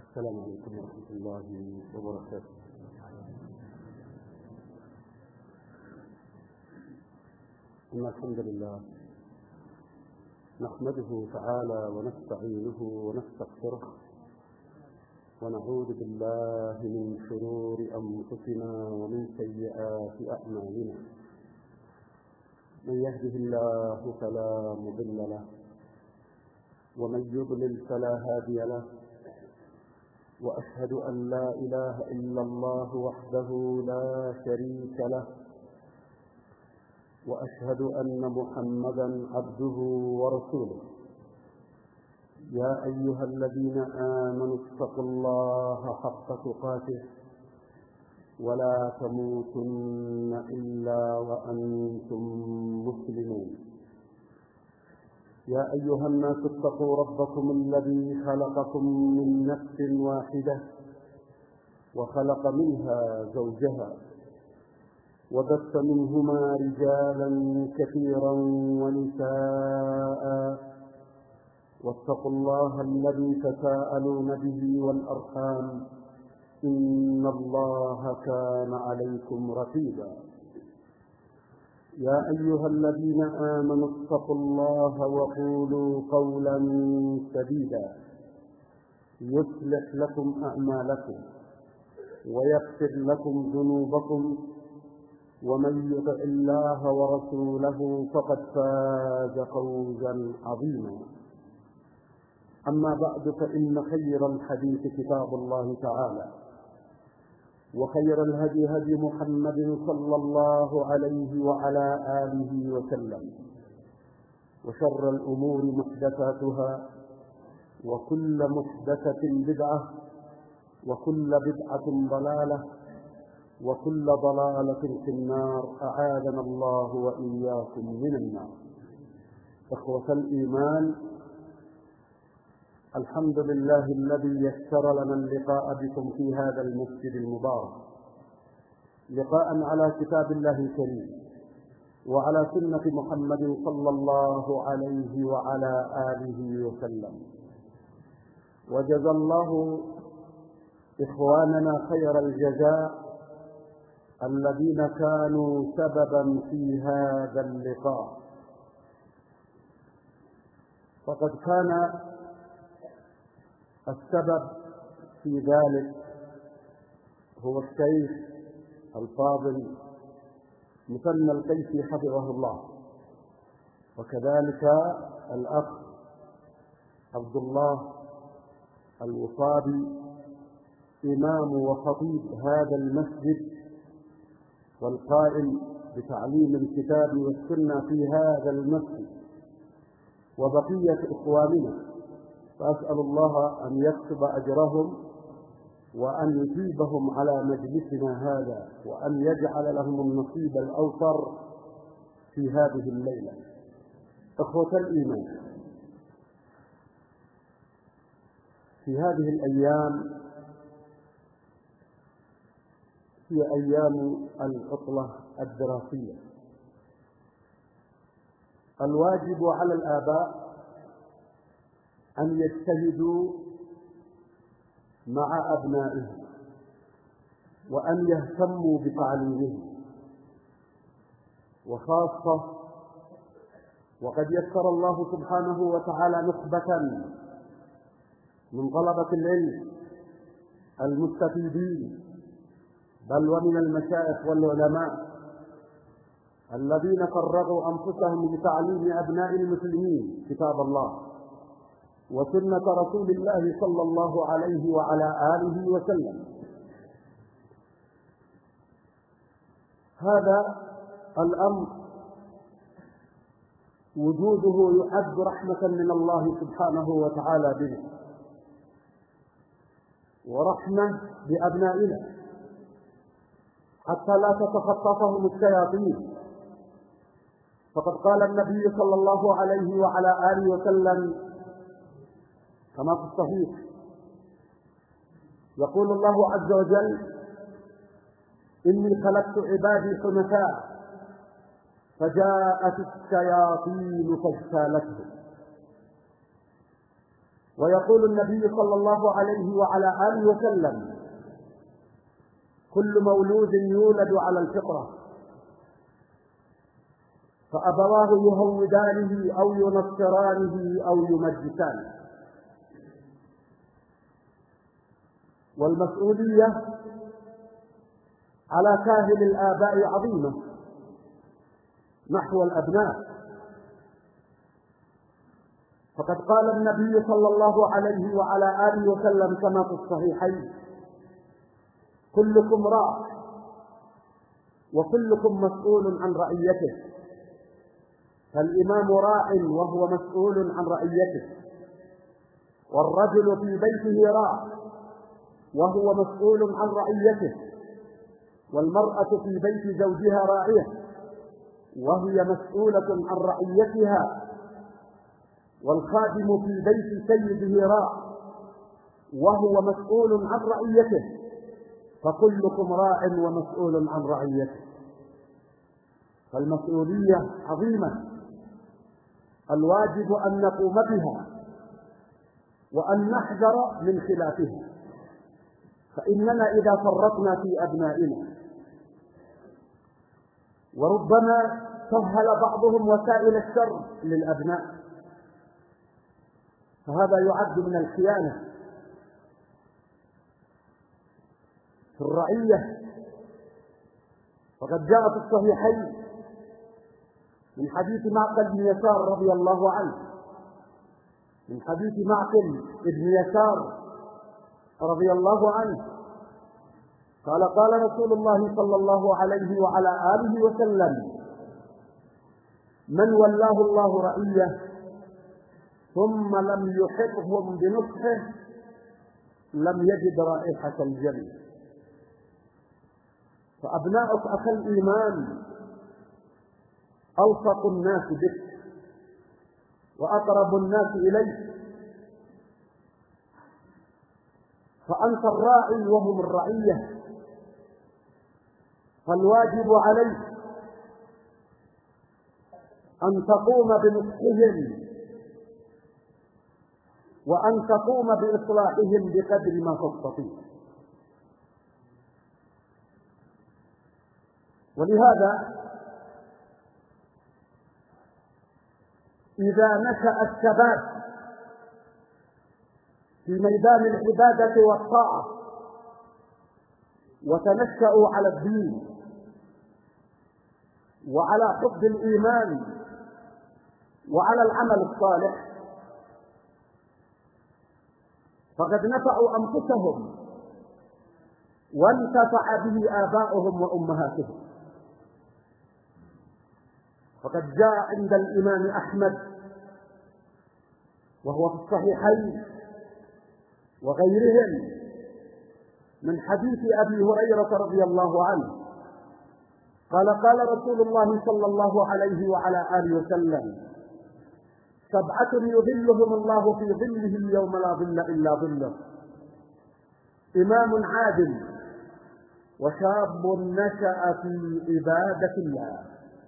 السلام عليكم ورحمة الله وبركاته. إن الحمد لله نحمده تعالى ونستعينه ونستغفره ونعوذ بالله من شرور أنفسنا ومن سيئات أعمالنا. من يهده الله فلا مضل له ومن يضلل فلا هادي له، وأشهد أن لا إله إلا الله وحده لا شريك له، وأشهد أن محمدا عبده ورسوله. يا أيها الذين آمنوا اتقوا الله حق تقاته ولا تموتن إلا وأنتم مسلمون. يا أيها الناس اتقوا ربكم الذي خلقكم من نفس واحدة وخلق منها زوجها وبث منهما رجالا كثيرا ونساء، واتقوا الله الذي تساءلون به والأرحام إن الله كان عليكم رقيبا. يا أيها الذين آمنوا اتقوا الله وقولوا قولا سديدا يصلح لكم أعمالكم ويغفر لكم ذنوبكم، ومن يطع الله ورسوله فقد فاز فوزا عظيما. أما بعد، فإن خير الحديث كتاب الله تعالى، وخير الهدي هدي محمد صلى الله عليه وعلى آله وسلم، وشر الأمور محدثاتها، وكل محدثة بدعة، وكل بدعة ضلالة، وكل ضلالة في النار. أعاذنا الله وإياكم من النار. إخوة الإيمان، الحمد لله الذي يسر لنا اللقاء بكم في هذا المسجد المبارك، لقاء على كتاب الله الكريم وعلى سنة محمد صلى الله عليه وعلى آله وسلم. وجزى الله إخواننا خير الجزاء الذين كانوا سببا في هذا اللقاء. فقد كان السبب في ذلك هو الشيخ الفاضل مثنى القيسي حفظه الله، وكذلك الأخ عبد الله الوصابي إمام وخطيب هذا المسجد والقائم بتعليم الكتاب والسنة في هذا المسجد، وبقية إخواننا. فأسأل الله أن يكتب أجرهم وأن يثيبهم على مجلسنا هذا، وأن يجعل لهم النصيب الأوفر في هذه الليلة. إخوة الإيمان، في هذه الأيام هي أيام العطلة الدراسية. الواجب على الآباء أن يجتهدوا مع أبنائهم وأن يهتموا بتعليمهم، وخاصة وقد يسر الله سبحانه وتعالى نخبة من طلبة العلم المستفيدين، بل ومن المشايخ والعلماء الذين فرغوا أنفسهم لتعليم أبناء المسلمين كتاب الله وسنة رسول الله صلى الله عليه وعلى آله وسلم. هذا الأمر وجوده يعد رحمة من الله سبحانه وتعالى به، ورحمة بأبنائنا حتى لا تتخطفهم الشياطين. فقد قال النبي صلى الله عليه وعلى آله وسلم كما في الصحيح، يقول الله عز وجل: إني خلقت عبادي حنفاء فجاءت الشياطين فاجتالتهم. ويقول النبي صلى الله عليه وعلى آله وسلم: كل مولود يولد على الفطرة، فأبواه يهودانه أو ينصرانه أو يمجسانه. والمسؤولية على كاهل الآباء عظيمة نحو الأبناء، فقد قال النبي صلى الله عليه وعلى آله وسلم كما في الصحيحين: كلكم راع وكلكم مسؤول عن رعيته. فالإمام راع وهو مسؤول عن رعيته، والرجل في بيته راع وهو مسؤول عن رعيته، والمرأة في بيت زوجها راعية وهي مسؤولة عن رعيتها، والخادم في بيت سيده راع وهو مسؤول عن رعيته، فكلكم راع ومسؤول عن رعيته. فالمسؤولية عظيمة، الواجب أن نقوم بها وأن نحذر من خلافها، فإننا إذا فرطنا في أبنائنا، وربما سهل بعضهم وسائل الشر للأبناء، فهذا يعد من الخيانة في الرعية. وقد جاء في الصحيحين من حديث معقل بن يسار رضي الله عنه، من حديث معقل بن يسار رضي الله عنه قال: قال رسول الله صلى الله عليه وعلى آله وسلم: من ولاه الله رعية ثم لم يحطهم بنصحه لم يجد رائحة الجنة. فأبناؤك أخي الإيمان ألصق الناس بك وأقرب الناس إليك، فأنت الراعي وهم الرعية، فالواجب عليك أن تقوم بنصحهم وأن تقوم بإصلاحهم بقدر ما تستطيع. ولهذا إذا نشأ الشباب في ميدان العبادة والطاعة وتنشأوا على الدين وعلى حب الإيمان وعلى العمل الصالح، فقد نفعوا أنفسهم وانتفع به آباؤهم وأمهاتهم. فقد جاء عند الإمام أحمد وهو في الصحيحين وغيرهم من حديث أبي هريرة رضي الله عنه قال: قال رسول الله صلى الله عليه وعلى آله وسلم: 7 يظلهم الله في ظله يوم لا ظل إلا ظله: إمام عادل، وشاب نشأ في عبادة الله،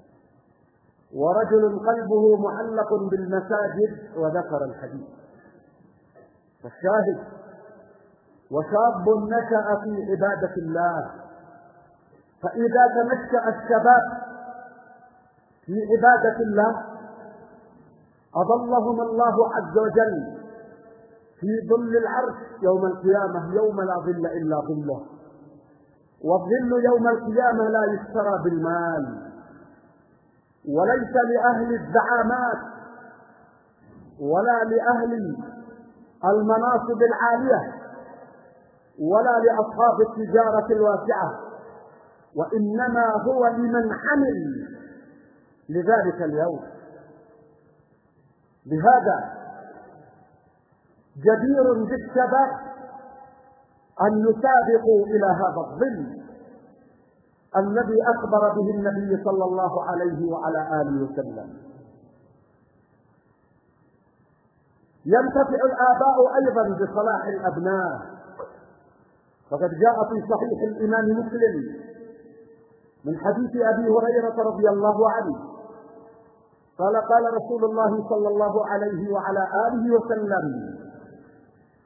ورجل قلبه معلق بالمساجد. وذكر الحديث. فالشاهد: وشاب نشأ في عبادة الله. فإذا تنشأ الشباب في عبادة الله أظلهم الله عز وجل في ظل العرش يوم القيامة يوم لا ظل إلا ظله. والظل يوم القيامة لا يشترى بالمال، وليس لأهل الزعامات ولا لأهل المناصب العالية ولا لأصحاب التجارة الواسعة، وإنما هو لمن حمل لذلك اليوم. بهذا جدير بالشباب أن يسابقوا إلى هذا الظل الذي أخبر به النبي صلى الله عليه وعلى آله وسلم. ينتفع الآباء أيضا بصلاح الأبناء، فقد جاء في صحيح الإمام مسلم من حديث أبي هريرة رضي الله عنه قال: قال رسول الله صلى الله عليه وعلى آله وسلم: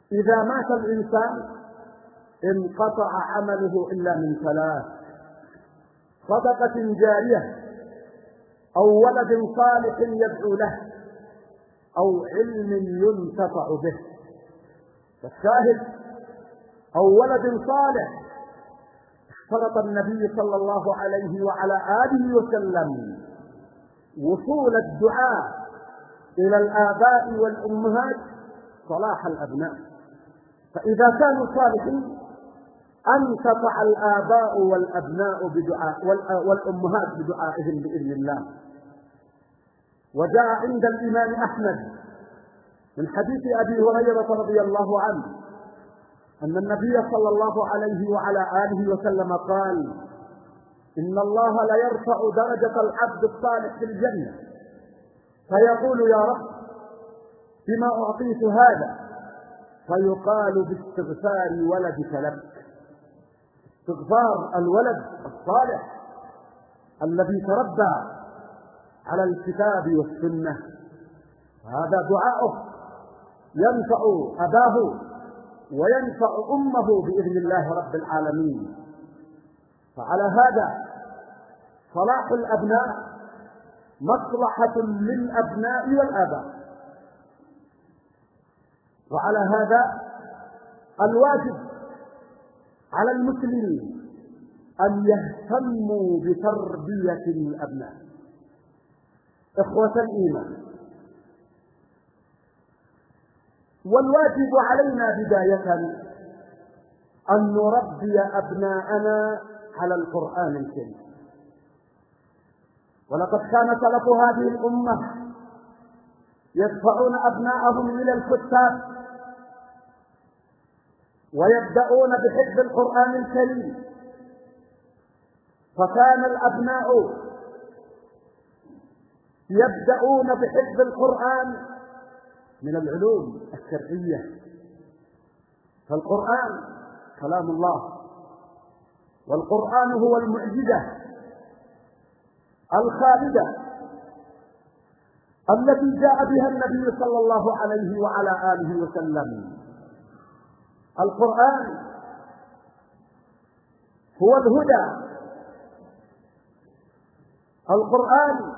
إذا مات الإنسان انقطع عمله إلا من ثلاث: صدقة جارية، أو ولد صالح يدعو له، أو علم ينتفع به. فالشاهد أو ولد صالح اشترط النبي صلى الله عليه وعلى آله وسلم وصول الدعاء إلى الآباء والأمهات صلاح الأبناء، فإذا كانوا صالحين انتفع الآباء والأبناء بدعاء والأمهات بدعائهم بإذن الله. وجاء عند الإمام أحمد من حديث أبي هريرة رضي الله عنه أن النبي صلى الله عليه وعلى آله وسلم قال: إن الله ليرفع درجة العبد الصالح في الجنة فيقول: يا رب بما أعطيت هذا؟ فيقال: باستغفار ولدك لك. استغفار الولد الصالح الذي تربى على الكتاب والسنة، هذا دعاؤه ينفع أباه وينفع أمه بإذن الله رب العالمين. فعلى هذا صلاح الأبناء مصلحة للأبناء والآباء، وعلى هذا الواجب على المسلمين أن يهتموا بتربية الأبناء. إخوة الإيمان، والواجب علينا بداية أن نربي أبناءنا على القرآن الكريم. ولقد كان سلف هذه الأمة يدفعون أبناءهم إلى الكتاب ويبدأون بحفظ القرآن الكريم، فكان الأبناء يبدأون بحفظ القرآن من العلوم الشرعية. فالقرآن كلام الله، والقرآن هو المعجزة الخالدة التي جاء بها النبي صلى الله عليه وعلى آله وسلم. القرآن هو الهدى، القرآن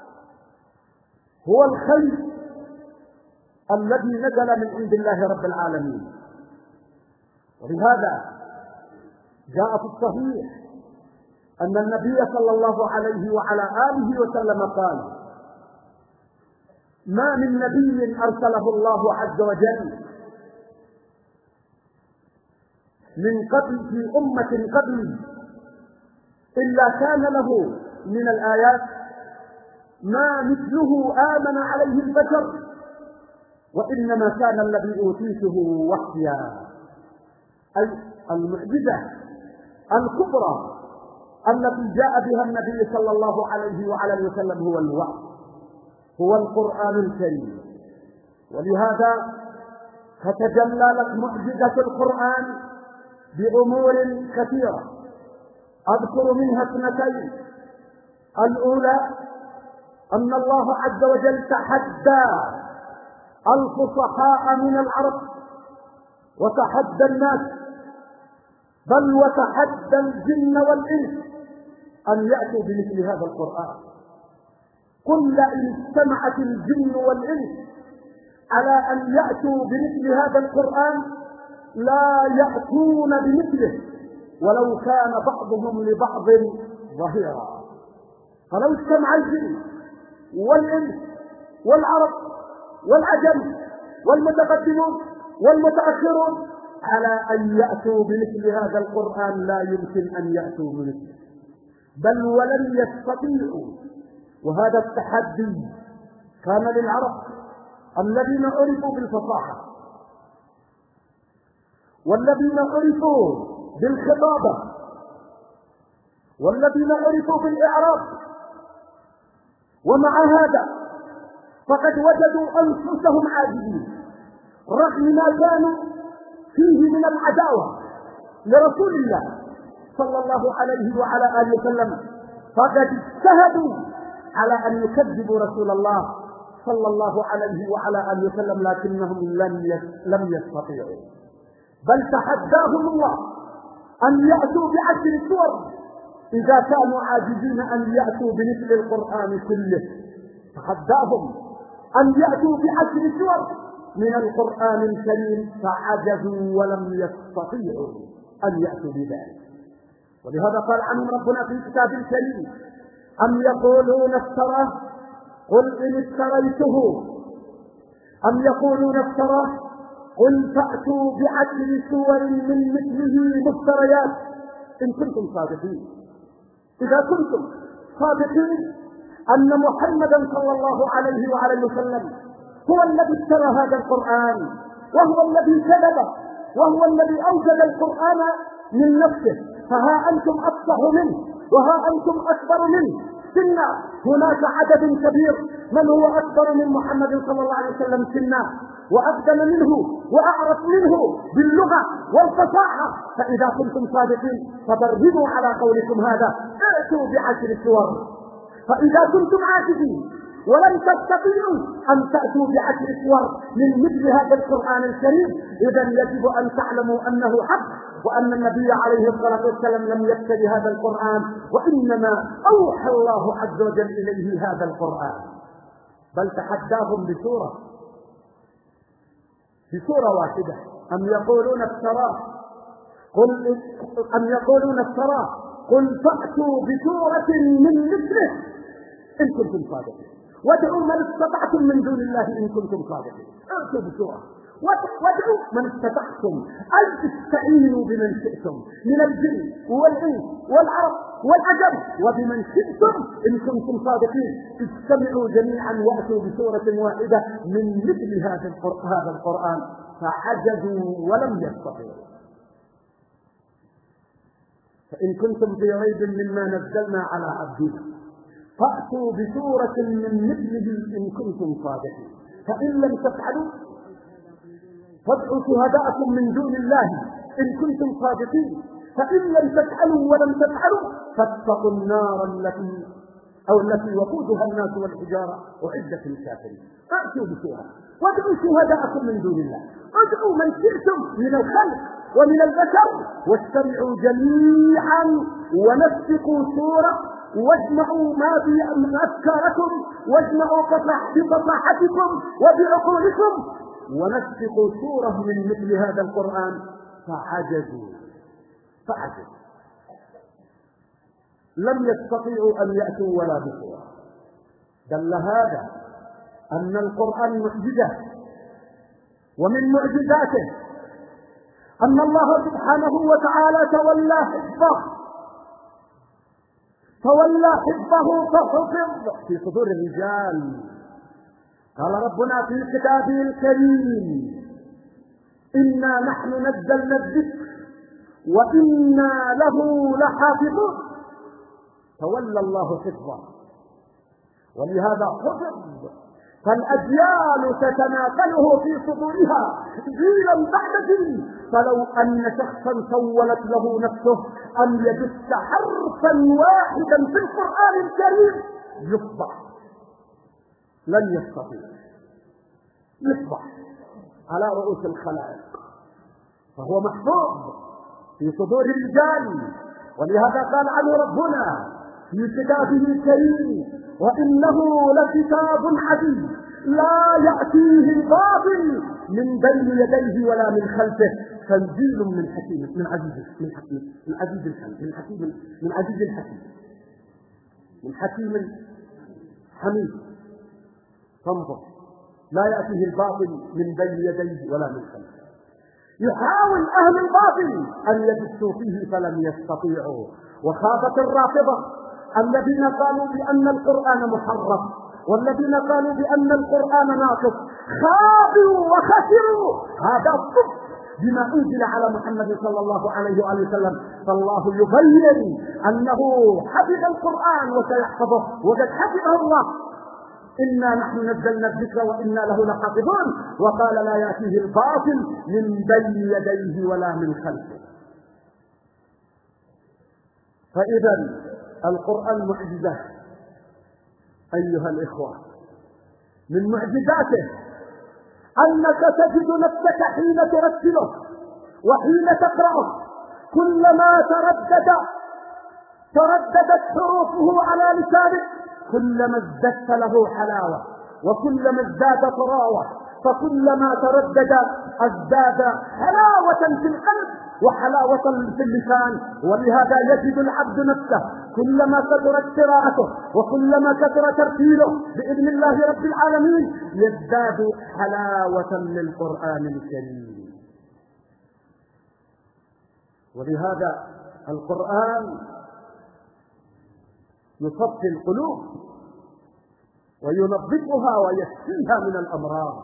هو الخير الذي نزل من عند الله رب العالمين. ولهذا جاء في الصحيح أن النبي صلى الله عليه وعلى آله وسلم قال: ما من نبي أرسله الله عز وجل من قبل في أمة قبلي إلا كان له من الآيات ما مثله آمن عليه البشر، وإنما كان الذي أوتيته وحيا. أي المعجزة الكبرى التي جاء بها النبي صلى الله عليه وعلى وسلم هو الوحي، هو القرآن الكريم. ولهذا فتجلى لك معجزة القرآن بأمور كثيرة، أذكر منها اثنتين. الأولى أن الله عز وجل تحدى الفصحاء من العرب وتحدى الناس، بل وتحدى الجن والإنس أن يأتوا بمثل هذا القرآن. قل إن اجتمعت الجن والإنس على أن يأتوا بمثل هذا القرآن لا يأتون بمثله ولو كان بعضهم لبعض ظهيرا. فلو اجتمع الجن والإنس والعرب والعجم والمتقدمون والمتأخرون على أن يأتوا بمثل هذا القرآن لا يمكن أن يأتوا بمثله، بل ولن يستطيعوا. وهذا التحدي كان للعرب الذين عرفوا بالفصاحة والذين عرفوا بالخطابة والذين عرفوا بالإعراب، ومع هذا فقد وجدوا أنفسهم عاجزين رغم ما كانوا فيه من العداوة لرسول الله صلى الله عليه وعلى آله وسلم، فقد اجتهدوا على أن يكذبوا رسول الله صلى الله عليه وعلى آله وسلم، لكنهم لم يستطيعوا، بل تحداهم الله أن يأتوا ب10 سور إذا كانوا عاجزين أن يأتوا بمثل القرآن كله. تحداهم أن يأتوا ب10 سور من القرآن الكريم فعجزوا ولم يستطيعوا أن يأتوا بذلك. ولهذا قال عنهم ربنا في كتاب الكريم: أم يقولون افتراه قل إن افتريته، أم يقولون افتراه قل فأتوا ب10 سور من مثله مفتريات إن كنتم صادقين. إذا كنتم صادقين أن محمدا صلى الله عليه وعلى وسلم هو الذي افترى هذا القرآن، وهو الذي كذب، وهو الذي أوجد القرآن من نفسه، فها أنتم أفصح منه وها أنتم أكبر منه سنا. هناك عدد كبير من هو أكبر من محمد صلى الله عليه وسلم سنا، وأقدم منه وأعرف منه باللغة والفصاحة. فإذا كنتم صادقين فبرهنوا على قولكم هذا، ائتوا ب10 سور. فإذا كنتم عاجزين ولن تستطيعوا أن تأتوا ب10 سور من مثل هذا القرآن الكريم، إذا يجب أن تعلموا أنه حق، وأن النبي عليه الصلاة والسلام لم يكتب هذا القرآن، وإنما أوحى الله عز وجل إليه هذا القرآن. بل تحداهم بسورة واحدة: أم يقولون افتراه قل فأتوا بسورة من مثله إن كنتم صادقين، وادعوا من استطعتم من دون الله إن كنتم صادقين. ائتوا بسورة، وادعوا من استطعتم، أي استعينوا بمن شئتم من الجن والإنس والعرب والعجم، وبمن شئتم إن كنتم صادقين. استمعوا جميعا وأتوا بسورة واحدة من مثل هذا القرآن فعجزوا ولم يستطيعوا. فإن كنتم في ريب مما نزلنا على عبدنا فأتوا بسورة من مثله إن كنتم صادقين، فإن لم تفعلوا فادعوا شهداءكم من دون الله إن كنتم صادقين، فإن لم تفعلوا ولم تفعلوا فاتقوا النار التي وقودها الناس والحجارة أعدت للكافرين. فأتوا بسورة وادعوا شهداءكم من دون الله، ادعوا من شئتم من الخلق ومن البشر، واجتمعوا جميعا ونسقوا سورة، واجمعوا ما في أفكاركم، واجمعوا بفصاحتكم وبعقولكم، ونسقوا سورة من مثل هذا القرآن فعجزوا لم يستطيعوا أن يأتوا ولا بسورة. دل هذا أن القرآن معجزة، ومن معجزاته أن الله سبحانه وتعالى تولى حفظه فحفظ في صدور الرجال. قال ربنا في كتابه الكريم: إنا نحن نزلنا الذكر وإنا له لحافظون. تولى الله حفظه، ولهذا حفظ، فالأجيال تتناقله في صدورها جيلا بعد جيل. فلو أن شخصا سولت له نفسه أن يجس حرفا واحدا في القرآن الكريم يصبح، لن يستطيع، يصبح على رؤوس الخلائق، فهو محفوظ في صدور الرجال. ولهذا قال عنه ربنا في كتابه الكريم: وإنه لكتاب عزيز لا يأتيه الباطل من بين يديه ولا من خلفه تنزيل من حكيم حميد. فانظر، لا يأتيه الباطل من بين يديه ولا من خلفه. يحاول أهل الباطل أن يدسوا فيه فلم يستطيعوا. وخافت الرافضة الذين قالوا بأن القرآن محرف، والذين قالوا بأن القرآن ناقص، خابوا وخسروا. هذا الصدق بما أنزل على محمد صلى الله عليه وآله وسلم. فالله يبين أنه حفظ القرآن وسيحفظه، وقد حفظه الله. إنا نحن نزلنا الذكر وإنا له لحافظون. وقال: لا يأتيه الباطل من بين يديه ولا من خلفه. فإذا القرآن معجزة أيها الإخوة، من معجزاته أنك تجد نفسك حين ترتله وحين تقرأه كلما ترددت حروفه على لسانك كلما ازددت له حلاوة، وكلما ازداد طراوة، فكلما تردد ازداد حلاوة في القلب وحلاوة في اللسان. ولهذا يجد العبد نفسه كلما كثرت قراءته وكلما كثر ترتيله بإذن الله رب العالمين يزداد حلاوة للقرآن الكريم. ولهذا القرآن يصفي القلوب وينظفها ويشفيها من الأمراض،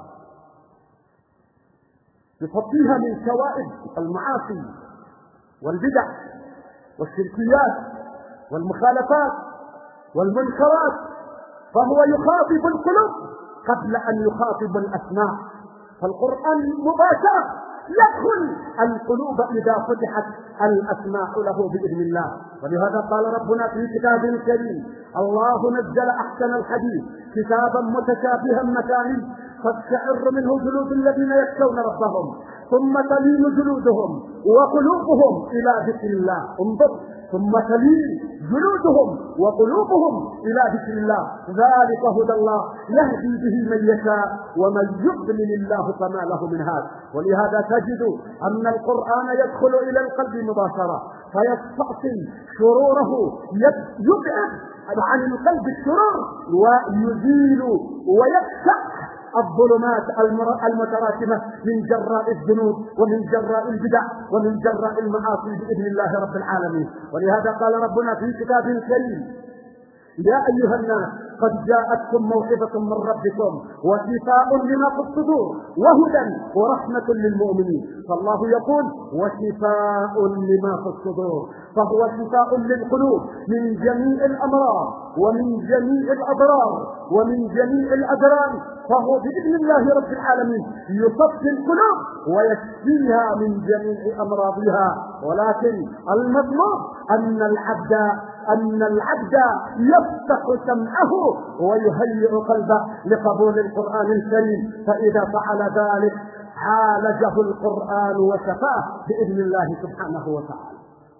يصفيها من شوائب المعاصي والبدع والشركيات والمخالفات والمنكرات، فهو يخاطب القلوب قبل أن يخاطب الأسماع. فالقرآن مباشرة يدخل القلوب إذا فتحت الأسماع له بإذن الله. ولهذا قال ربنا في كتابه الكريم: الله نزل أحسن الحديث كتابا متشابها مثاني تقشعر منه جلود الذين يخشون ربهم ثم تلين جلودهم وقلوبهم إلى ذكر الله. انظر، ثم تلين جلودهم وقلوبهم إلى ذكر الله، ذلك هدى الله يهدي به من يشاء ومن يضلل الله فما له من هاد. ولهذا تجد أن القرآن يدخل إلى القلب مباشرة فيستأصل شروره، يبعد عن القلب الشرور ويزيل ويكشف الظلمات المتراكمة من جراء الذنوب ومن جراء البدع ومن جراء المعاصي بإذن الله رب العالمين. ولهذا قال ربنا في كتابه الكريم: يا أيها الناس قد جاءتكم موعظة من ربكم وشفاء لما في الصدور وهدى ورحمة للمؤمنين. فالله يقول: وشفاء لما في الصدور، فهو شفاء للقلوب من جميع الأمراض ومن جميع الأضرار ومن جميع الأدران، فهو بإذن الله رب العالمين يصفي القلوب ويشفيها من جميع أمراضها. ولكن المطلوب أن العبد يفتح سمعه ويهيئ قلبه لقبول القرآن الكريم، فإذا فعل ذلك عالجه القرآن وشفاه بإذن الله سبحانه وتعالى.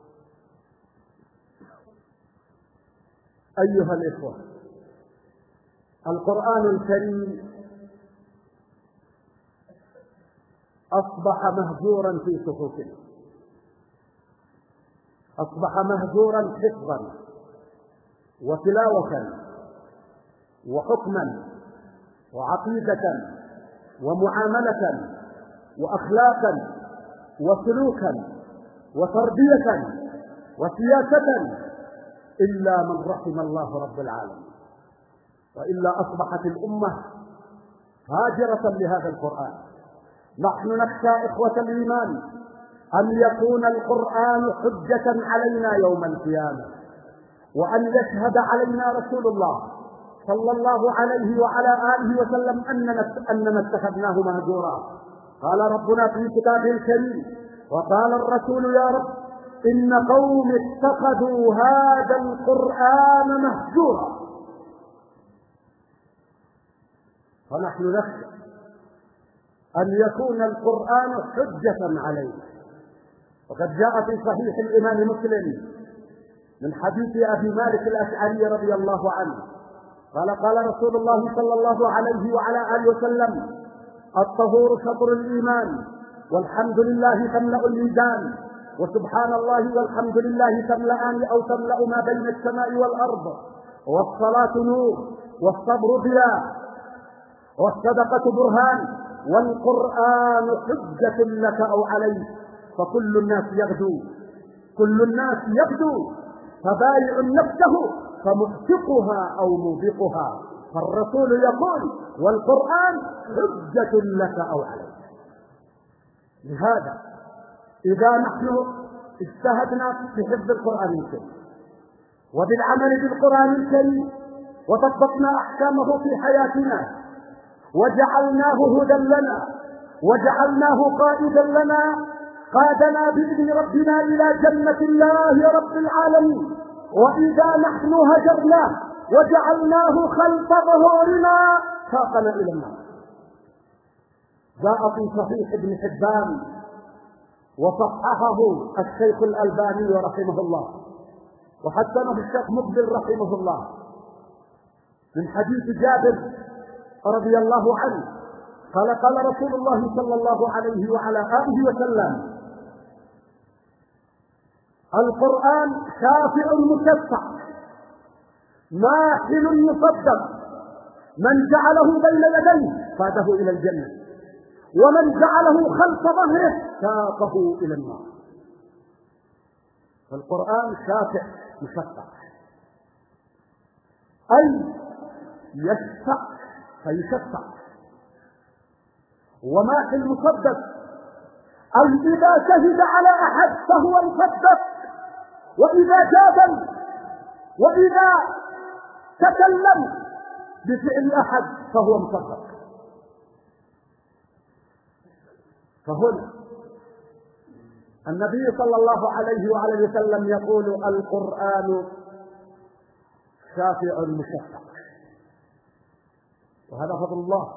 أيها الإخوة، القرآن الكريم أصبح مهجورا في صفوفنا، أصبح مهجورا حفظا وتلاوة وحكما وعقيدة ومعاملة وأخلاقا وسلوكا وتربية وسياسة، إلا من رحم الله رب العالمين، وإلا أصبحت الأمة هاجرة لهذا القرآن. نحن نخشى إخوة الإيمان أن يكون القرآن حجة علينا يوم القيامة، وأن يشهد علينا رسول الله صلى الله عليه وعلى آله وسلم أننا اتخذناه مهجورا. قال ربنا في كتابه الكريم: وقال الرسول يا رب إن قوم اتخذوا هذا القرآن مهجورا. فنحن نخشى أن يكون القرآن حجة علينا. وقد جاء في صحيح الإمام مسلم من حديث أبي مالك الأشعري رضي الله عنه قال رسول الله صلى الله عليه وعلى آله وسلم: الطهور شطر الإيمان، والحمد لله تملأ الميزان، وسبحان الله والحمد لله تملأان أو تملأ ما بين السماء والأرض، والصلاة نور، والصبر ضياء، والصدقة برهان، والقرآن حجة لك أو عليك، فكل الناس يغدو فبايع نفسه فمحتقها أو موبقها. فالرسول يقول: والقرآن حجة لك أو عليك. لهذا إذا نحن اجتهدنا في حفظ القرآن الكريم وبالعمل بالقرآن الكريم وطبقنا أحكامه في حياتنا وجعلناه هدى لنا وجعلناه قائدا لنا، قادنا بإذن ربنا إلى جنة الله رب العالمين. وإذا نحن هجرناه وجعلناه خلف ظهورنا ساقنا إلى النار. جاء في صحيح ابن حبان وصححه الشيخ الألباني رحمه الله وحسنه الشيخ مقبل رحمه الله من حديث جابر رضي الله عنه قال قال رسول الله صلى الله عليه وعلى آله وسلم: القرآن شافع مشفع ماحل مصدق، من جعله بين يديه فاده إلى الجنة، ومن جعله خلف ظهره ساقه إلى النار. فالقرآن شافع مشفع، أي يشفع فيشفع، وماحل مصدق أي إذا شهد على أحد فهو مصدق، وإذا جادل وإذا تكلم بفعل أحد فهو مصدق. فهنا النبي صلى الله عليه وعلى وسلم يقول: القرآن شافع مشفع. وهذا فضل الله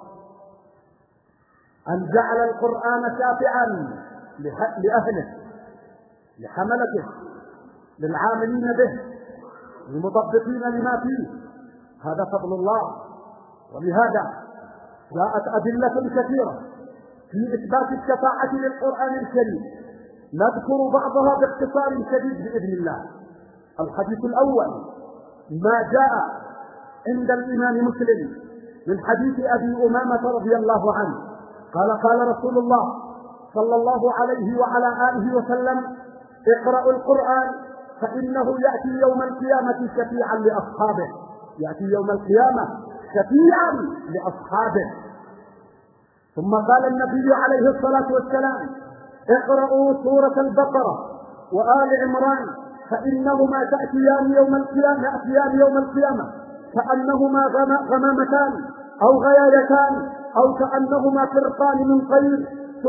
أن جعل القرآن شافعا لأهله، لحملته، للعاملين به، للمطبقين لما فيه. هذا فضل الله. ولهذا جاءت أدلة كثيرة في إثبات الشفاعة للقرآن الكريم، نذكر بعضها باختصار شديد بإذن الله. الحديث الأول ما جاء عند الإمام مسلم من حديث أبي أمامة رضي الله عنه قال قال رسول الله صلى الله عليه وعلى آله وسلم: اقرأوا القرآن فإنه يأتي يوم القيامة شفيعا لأصحابه. يأتي يوم القيامة شفيعا لأصحابه. ثم قال النبي عليه الصلاة والسلام: اقرأوا سورة البقرة وآل عمران فإنهما يأتيان يوم القيامة كأنهما غمامتان أو غيايتان أو كأنهما فرقان من طير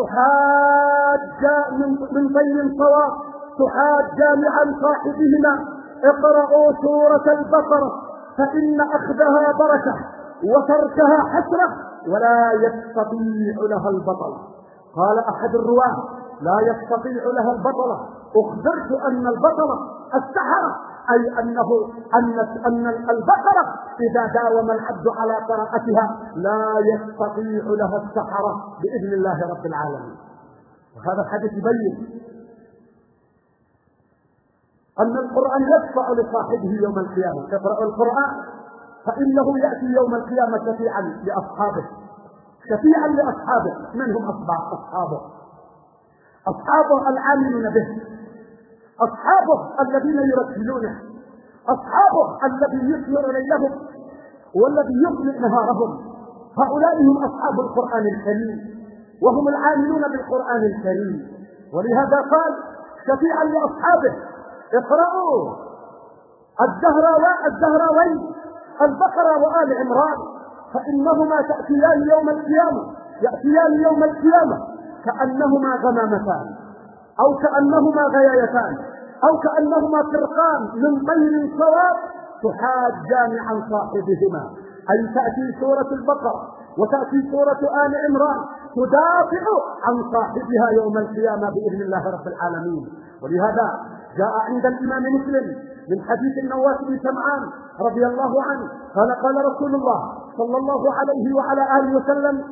من طير صواب تحاجان عن صاحبهما. اقرأوا سورة البقرة فإن أخذها بركة وتركها حسرة ولا يستطيع لها البطلة. قال أحد الرواة: لا يستطيع لها البطلة. أخبرت أن البطلة السحرة، أي أن البقرة إذا داوم العبد على قراءتها لا يستطيع لها السحرة بإذن الله رب العالمين. وهذا الحديث يبين أن القرآن يشفع لصاحبه يوم القيامة. اقرأوا القرآن فإنه يأتي يوم القيامة شفيعا لأصحابه. شفيعا لأصحابه. من هم أصحابه؟ أصحابه العاملون به، أصحابه الذين يرتلونه، أصحابه الذي يثمر ليلهم والذي يطلق نهارهم. هؤلاء هم أصحاب القرآن الكريم وهم العاملون بالقرآن الكريم. ولهذا قال: شفيعا لأصحابه. اقرأوا الزهراوين البقرة وآل عمران فإنهما يأتيان يوم القيامة كأنهما غمامتان أو كأنهما غيايتان أو كأنهما فرقان من طير صواب تحاجان عن صاحبهما. أي تأتي سورة البقرة وتأتي سورة آل عمران تدافع عن صاحبها يوم القيامة بإذن الله رب العالمين. ولهذا جاء عند الإمام مسلم من حديث النواس بن سمعان رضي الله عنه قال قال رسول الله صلى الله عليه وعلى آله وسلم: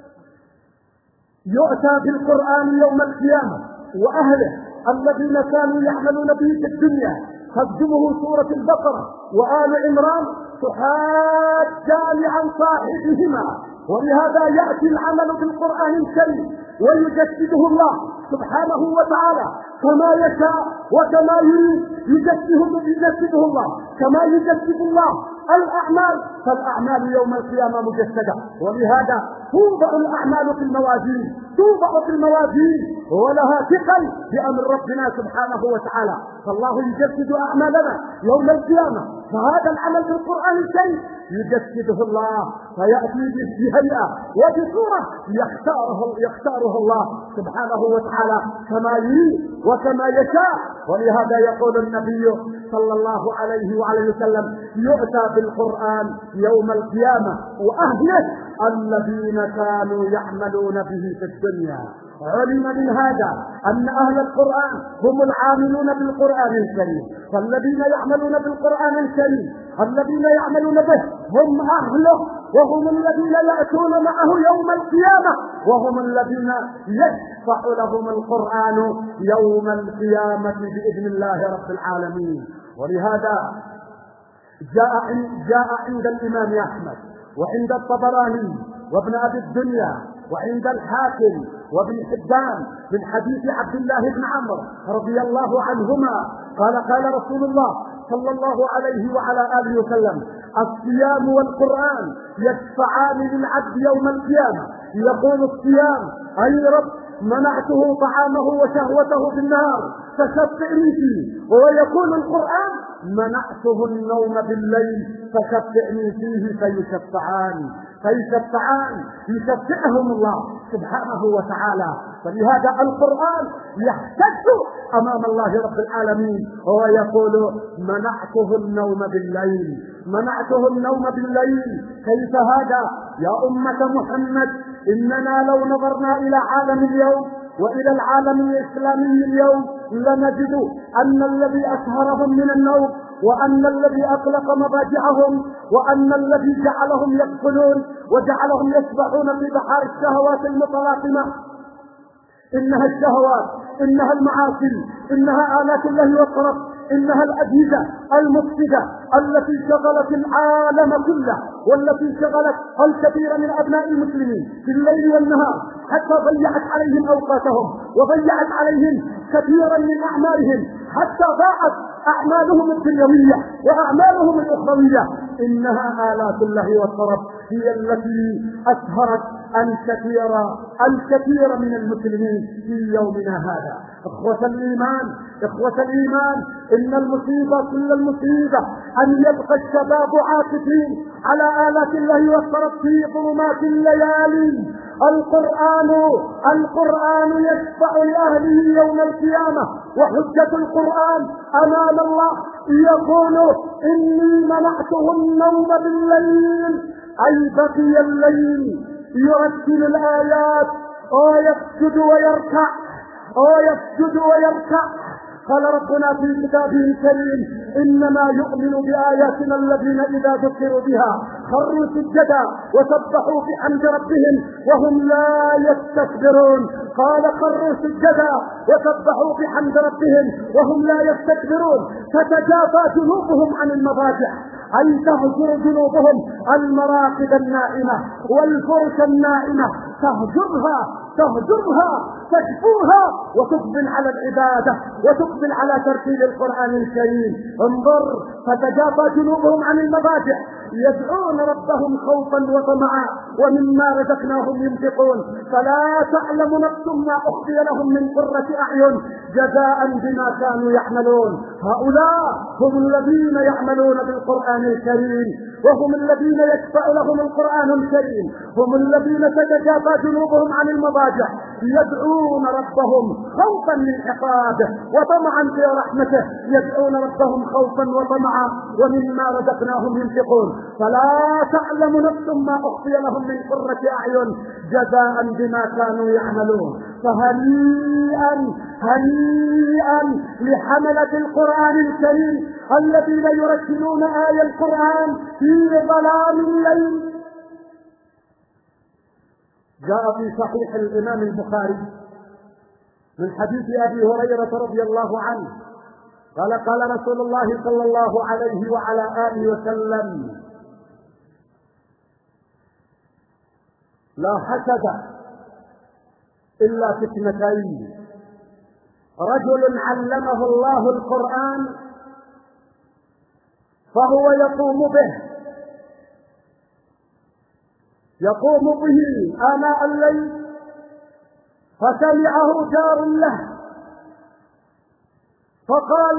يؤتى بالقرآن يوم القيامة وأهله الذين كانوا يعملون به في الدنيا تقدمه سورة البقرة وآل عمران تحاجان عن صاحبهما. ولهذا يأتي العمل بالقرآن الكريم ويجسده الله سبحانه وتعالى كما يشاء وكما يريد. يجسده الله كما يجسد الله الأعمال، فالأعمال يوم القيامة مجسدة. ولهذا توضع الأعمال في الموازين ولها ثقل بأمر ربنا سبحانه وتعالى. فالله يجسد أعمالنا يوم القيامة، فهذا العمل بالقرآن الكريم يجسده الله فيأتي بهيئة وبصورة يختارها الله سبحانه وتعالى كما يريد وكما يشاء ولهذا يقول النبي صلى الله عليه وعليه وسلم: يؤتى بالقرآن يوم القيامة وأهله الذين كانوا يعملون به في الدنيا. علم من هذا أن أهل القرآن هم العاملون بالقرآن الكريم، فالذين يعملون بالقرآن الكريم الذين يعملون به هم أهله، وهم الذين يأتون معه يوم القيامة، وهم الذين يشفع لهم القرآن يوم القيامة بإذن الله رب العالمين. ولهذا جاء عند الإمام أحمد وعند الطبراني وابن أبي الدنيا وعند الحاكم وابن حبان من حديث عبد الله بن عمرو رضي الله عنهما قال رسول الله صلى الله عليه وعلى آله وسلم: الصيام والقرآن يشفعان للعبد يوم القيامة. يقول الصيام: أي رب منعته طعامه وشهوته في النهار فشفعني فيه. ويقول القرآن: منعته النوم بالليل فشفعني فيه. فيشفعان يشفعهم الله سبحانه وتعالى. فلهذا القرآن يحتج أمام الله رب العالمين وهو يقول: منعته النوم بالليل. كيف هذا يا أمة محمد؟ إننا لو نظرنا إلى عالم اليوم وإلى العالم الإسلامي اليوم لنجد أن الذي أسهرهم من النوم، وأن الذي أطلق مضاجعهم، وأن الذي جعلهم يدخلون وجعلهم يسبحون في بحار الشهوات المتلاطمة، إنها الشهوات، إنها المعاصي، إنها آلات الله والطرف، إنها الأجهزة المفسدة التي شغلت العالم كله، والتي شغلت الكثير من أبناء المسلمين في الليل والنهار، حتى ضيعت عليهم أوقاتهم وضيعت عليهم كثيرا من أعمالهم، حتى ضاعت أعمالهم الدنيوية وأعمالهم الأخروية. إنها آلات الله والطرف هي التي أسهرت الكثير من المسلمين في يومنا هذا. إخوة الإيمان، إن المصيبة كل المصيبة أن يبقى الشباب عاكفين على آلات الله والطرف في ظلمات الليالي. القرآن يشفع لأهله يوم القيامة، وحجة القرآن أمام الله يقول: إني منعته النوم بالليل، أي بقي الليل يرتل الآيات ويسجد ويركع. قال ربنا في كتابه الكريم: إنما يؤمن بآياتنا الذين إذا ذكروا بها خروا سجدا وسبحوا بحمد ربهم وهم لا يستكبرون. قال: خروا سجدا وسبحوا بحمد ربهم وهم لا يستكبرون. تتجافى جنوبهم عن المضاجع، أي تهجر جنوبهم المراقد النائمة والفرش النائمة، تهجرها تشفوها وتقبل على العبادة وتقبل على ترتيل القرآن الكريم. انظر: فتجافى جنوبهم عن المضاجع يدعون ربهم خوفا وطمعا ومما رزقناهم ينفقون. فلا تعلم نفس ما أخفي لهم من قرة أعين جزاء بما كانوا يعملون. هؤلاء هم الذين يعملون بالقرآن الكريم، وهم الذين يشفع لهم القرآن الكريم، هم الذين تتجافى جنوبهم عن المضاجع يدعون ربهم خوفا من عقابه وطمعا في رحمته، يدعون ربهم خوفا وطمعا ومما رزقناهم ينفقون. فلا تعلم نفس ما أخفي لهم من قرة أعين جزاء بما كانوا يعملون. هنيئا لحملة القرآن الكريم الذين يرتلون آية القرآن في ظلام الليل. جاء في صحيح الإمام البخاري من حديث أبي هريرة رضي الله عنه قال رسول الله صلى الله عليه وعلى آله وسلم: لا حسد إلا في اثنتين: رجل علمه الله القرآن فهو يقوم به آناء الليل فسمعه جار له فقال: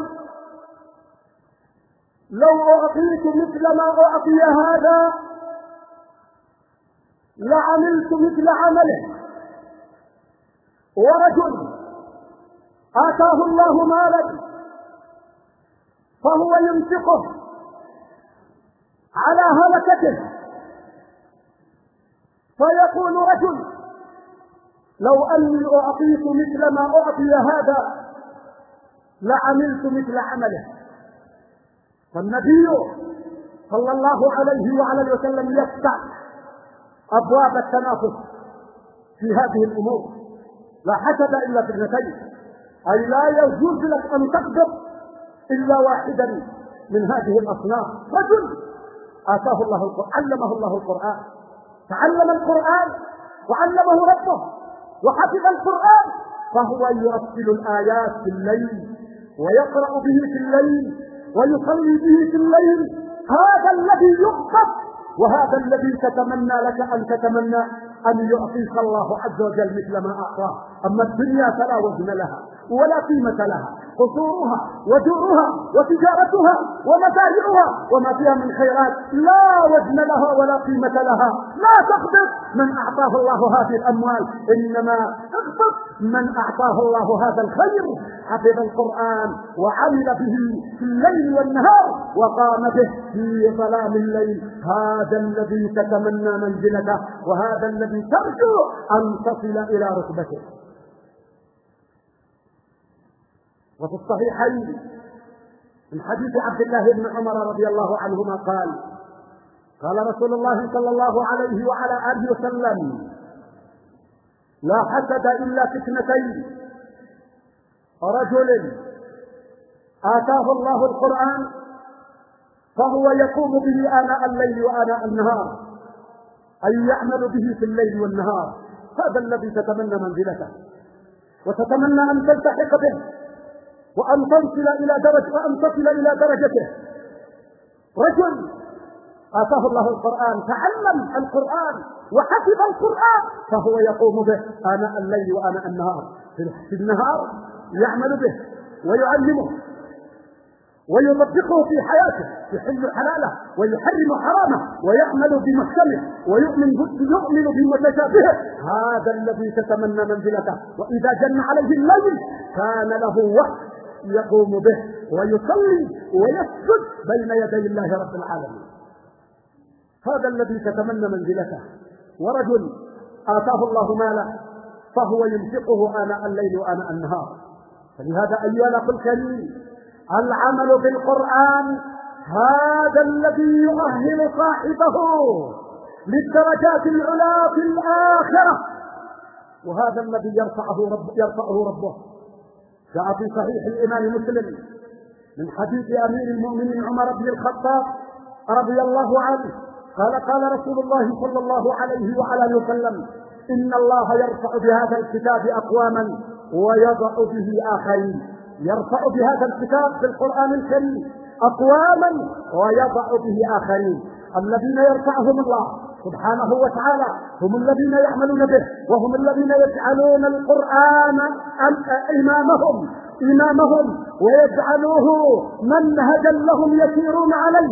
لو أعطيت مثل ما أعطي هذا لعملت مثل عمله. ورجل آتاه الله مالا فهو ينفقه على هلكته، فيقول رجل: لو أني أعطيت مثل ما أعطي هذا لعملت مثل عمله. فالنبي صلى الله عليه وعلى وسلم يفتح أبواب التنافس في هذه الأمور. لا حسد إلا في اثنتين، أي لا يجوز لك أن تقدر إلا واحدا من هذه الأصناف. رجل آتاه الله القرآن، علمه الله القرآن، تعلم القرآن وعلمه ربه وحفظ القرآن، فهو يرتل الآيات في الليل ويقرأ به في الليل ويصلي به في الليل. هذا الذي يقصد، وهذا الذي تتمنى لك أن تتمنى أن يعطيك الله عز وجل مثل ما أعطاه. أما الدنيا فلا وزن لها ولا قيمة لها، قصورها ودورها وتجارتها ومزارعها وما فيها من خيرات لا وزن لها ولا قيمة لها. لا تغضب من أعطاه الله هذه الأموال، إنما اغضب من أعطاه الله هذا الخير، حفظ القرآن وعمل به في الليل والنهار وقام به في ظلام الليل. هذا الذي تتمنى منزلته، وهذا الذي ترجو أن تصل إلى رتبته. وفي الصحيحين من حديث عبد الله بن عمر رضي الله عنهما قال رسول الله صلى الله عليه وعلى آله وسلم: لا حسد إلا في اثنتين: رجل آتاه الله القرآن فهو يقوم به آناء الليل وآناء النهار، أي يعمل به في الليل والنهار. هذا الذي تتمنى منزلته وتتمنى أن تلتحق به وأن تصل إلى درجته. رجل آتاه الله القرآن، تعلم القرآن وحفظ القرآن، فهو يقوم به آناء الليل وآناء النهار. في النهار يعمل به ويعلمه ويطبقه في حياته، يحل حلاله ويحرم حرامه ويعمل بمحكمه ويؤمن بمتشابهه. هذا الذي تتمنى منزلته. وإذا جن عليه الليل كان له وقت يقوم به ويصلي ويسجد بين يدي الله رب العالمين. هذا الذي تتمنى منزلته. ورجل آتاه الله مالا فهو ينفقه آناء الليل وآناء النهار. فلهذا أيها الأخ الكريم، العمل بالقرآن هذا الذي يؤهل صاحبه للدرجات العلى في الآخرة، وهذا الذي يرفعه ربه. جاء في صحيح الإمام مسلم من حديث أمير المؤمنين عمر بن الخطاب رضي الله عنه قال رسول الله صلى الله عليه وعلى وسلم: إن الله يرفع بهذا الكتاب أقواما ويضع به آخرين. يرفع بهذا الكتاب في القرآن الكريم أقواما ويضع به آخرين. الذين يرفعهم الله سبحانه وتعالى هم الذين يعملون به، وهم الذين يجعلون القرآن إمامهم ويجعلوه منهجا لهم يسيرون عليه.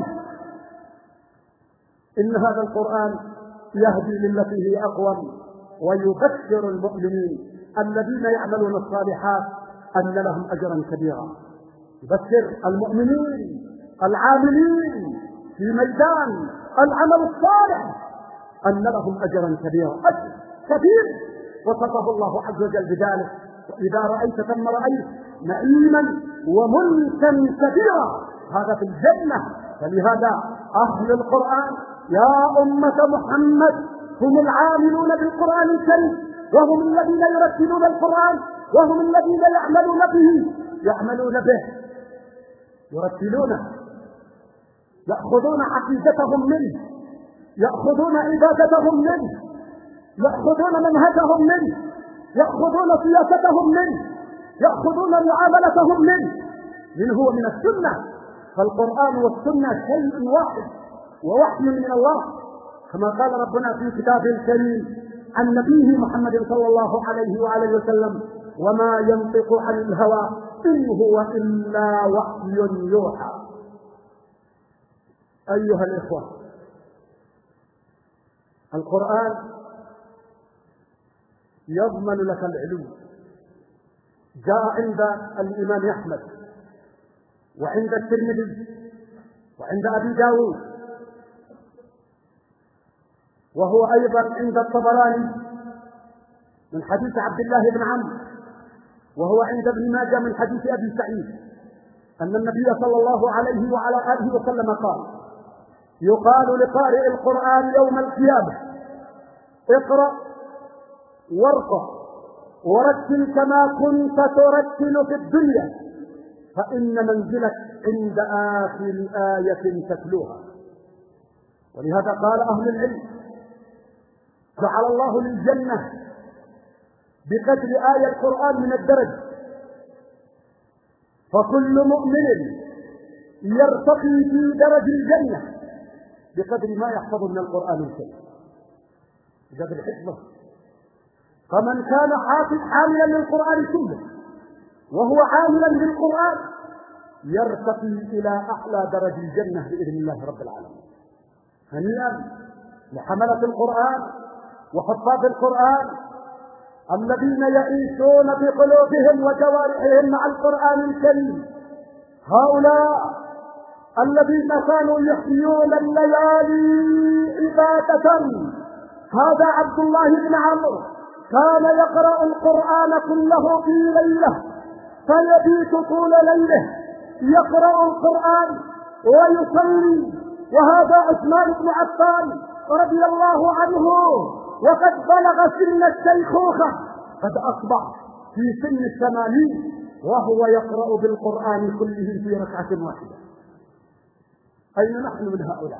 إن هذا القرآن يهدي للتي هي أقوم ويبشر المؤمنين الذين يعملون الصالحات أن لهم أجرا كبيرا. يبشر المؤمنين العاملين في ميدان العمل الصالح أن لهم أجرا كبيرا، أجر كبير وصفه الله عز وجل بذلك: وإذا رأيت ثم رأيت نعيما وملكا كبيرا. هذا في الجنة. فلهذا أهل القرآن يا أمة محمد هم العاملون بالقرآن الكريم، وهم الذين يرتلون القرآن، وهم الذين يعملون به يرتلونه، يأخذون عقيدتهم منه، يأخذون عبادتهم منه، يأخذون منهجهم منه، يأخذون سياستهم منه، يأخذون معاملتهم منه هو من السنة. فالقرآن والسنة شيء واحد ووحي من الله، كما قال ربنا في كتابه الكريم عن نبيه محمد صلى الله عليه وعلى وسلم: وما ينطق عن الهوى إن هو إلا وحي يوحى. أيها الإخوة، القرآن يضمن لك العلو. جاء عند الإمام أحمد وعند الترمذي وعند أبي داود، وهو أيضا عند الطبراني من حديث عبد الله بن عمرو، وهو عند ابن ماجه من حديث أبي سعيد أن النبي صلى الله عليه وعلى آله وسلم قال: يقال لقارئ القرآن يوم القيامة: اقرأ وارقى ورتل كما كنت ترتل في الدنيا، فإن منزلك عند آخر آية تتلوها. ولهذا قال أهل العلم: جعل الله للجنة بقدر آية القرآن من الدرج، فكل مؤمن يرتقي في درج الجنة بقدر ما يحفظ من القرآن الكريم، بقدر حفظه. فمن كان حاملا للقرآن كله وهو عاملا بالقرآن يرتقي إلى أعلى درج الجنة بإذن الله رب العالمين. هنيئا لحملة القرآن وحفاظ القرآن الذين يعيشون بقلوبهم وجوارحهم مع القرآن الكريم، هؤلاء الذين كانوا يحيون الليالي عبادة. هذا عبد الله بن عمرو كان يقرأ القرآن كله في ليلة، فيبيت طول ليله يقرأ القرآن ويصلي. وهذا عثمان بن عفان رضي الله عنه وقد بلغ سن الشيخوخة، قد أصبح في سن 80 وهو يقرأ بالقرآن كله في ركعة واحدة. أين نحن من هؤلاء؟